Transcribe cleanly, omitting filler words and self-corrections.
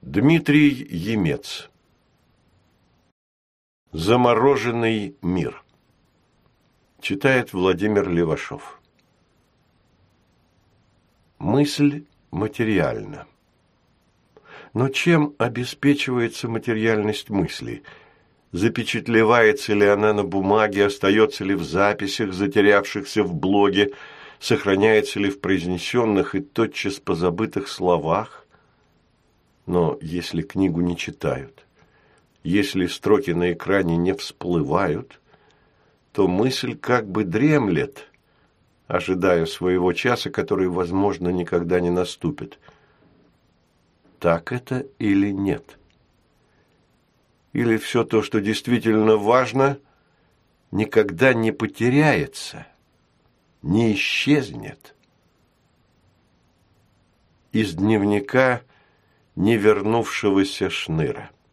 Дмитрий Емец. Замороженный мир. Читает Владимир Левашов. Мысль материальна. Но чем обеспечивается материальность мысли? Запечатлевается ли она на бумаге, остается ли в записях, затерявшихся в блоге, сохраняется ли в произнесенных и тотчас позабытых словах? Но если книгу не читают, если строки на экране не всплывают, то мысль как бы дремлет, ожидая своего часа, который, возможно, никогда не наступит. Так это или нет? Или все то, что действительно важно, никогда не потеряется, не исчезнет? Из дневника невернувшегося Шныра.